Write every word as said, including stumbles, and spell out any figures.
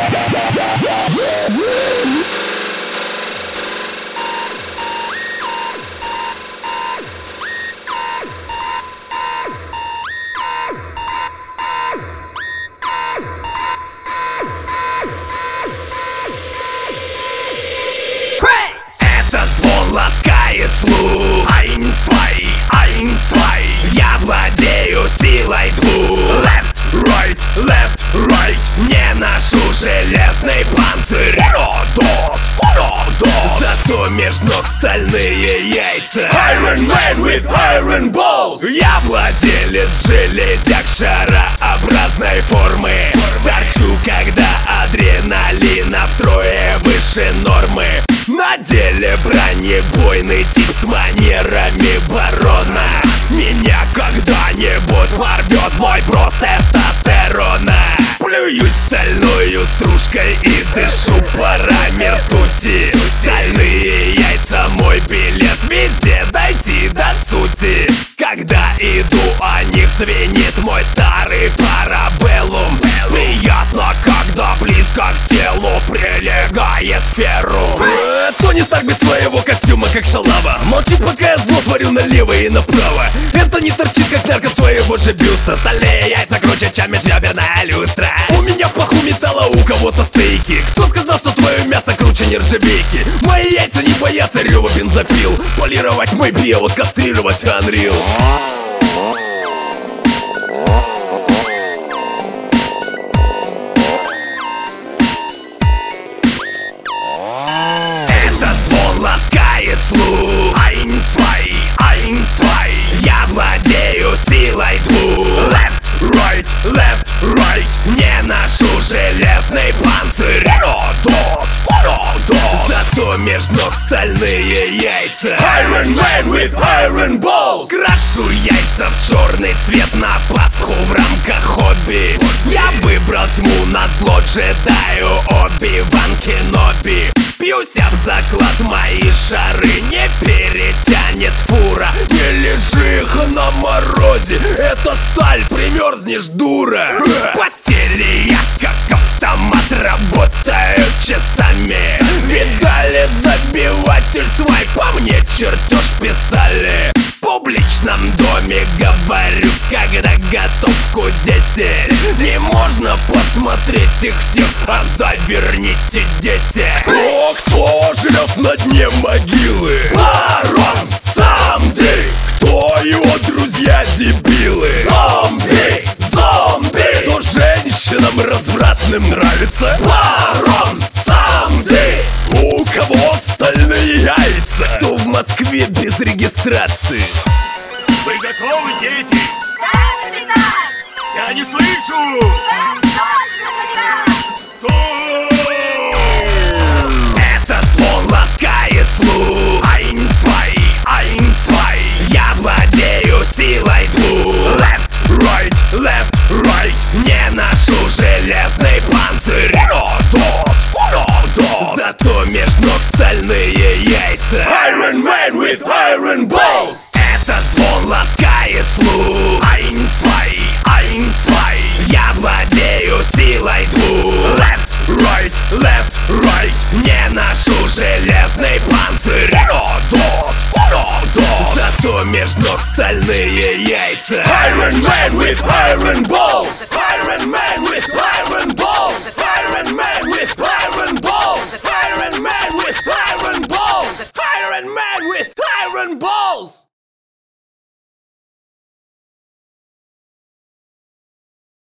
Ласкает слух. Ein, zwei, ein, zwei. Я владею силой двух. Left, right, left, right. Не ношу железный панцирь. Уродос, уродос. Зато меж ног стальные яйца. Iron Man with iron balls. Я владелец железяк шарообразной формы. Торчу, когда адреналина втрое выше нормы. На деле бронебойный тип с манерами барона. Меня когда-нибудь порвет мой бро с тестостерона. Плююсь стальною стружкой и дышу парами ртути. Стальные яйца мой билет, везде дойти до сути. Когда иду, о них звенит мой старый парабеллум. Приятно, когда близко к телу прилегает феррум. Тони Старк без своего костюма, как шалава. Молчит, пока я зло творю налево и направо. Это не торчит, как нарко своего же бюста. Стальные яйца круче, чем межреберная люстра. У меня в паху металла, у кого-то стейки. Кто сказал, что твое мясо круче нержавейки? Мои яйца не боятся рева бензопил. Полировать мой био, кастрировать Unreal. Ласкает слух. Ein, zwei, ein, zwei. Я владею силой двух. Left, right, left, right. Не ношу железный панцирь. Уродос, уродос. Зато меж ног стальные яйца. Iron Man with iron balls. Крашу яйца в черный цвет на Пасху в рамках хобби. Я выбрал тьму назло джедаю Оби-Ван Кеноби. Пьюся в заклад, мои шары не перетянет фура. Не лежи их на морозе, это сталь, примерзнешь, дура. Постели я как автомат работаю часами. Видали забиватель свой, по мне чертеж писали. В публичном доме говорю, когда готовку десять. Не можно посмотреть их всех, а заверните десять. О, кто живет на дне могилы? Барон Зомби. Кто его друзья дебилы? Зомби, зомби. Кто женщинам развратным нравится? Барон Зомби. У кого стальные яйца? Кто в Москве без регистрации? Вы готовы, дети? Да, капитан! Я не слышу! Да, точно, капитан! Кто? Этот звон ласкает слух. Ein, zwei, ein, zwei. Я владею силой двух. Left, right, left, right. Не ношу железный панцирь. Уродос, уродос. Зато меж ног стальные яйца. Iron Man with iron balls. Этот звон ласкает слух. Ein, zwei, ein, zwei. Я владею силой двух. Left, right, left, right. Не ношу железный панцирь. Уродос, уродос. Зато меж ног стальные яйца. Iron Man with iron balls. Iron Man with iron balls. Iron Man with iron balls. Iron Man with iron balls. Iron Man with iron balls.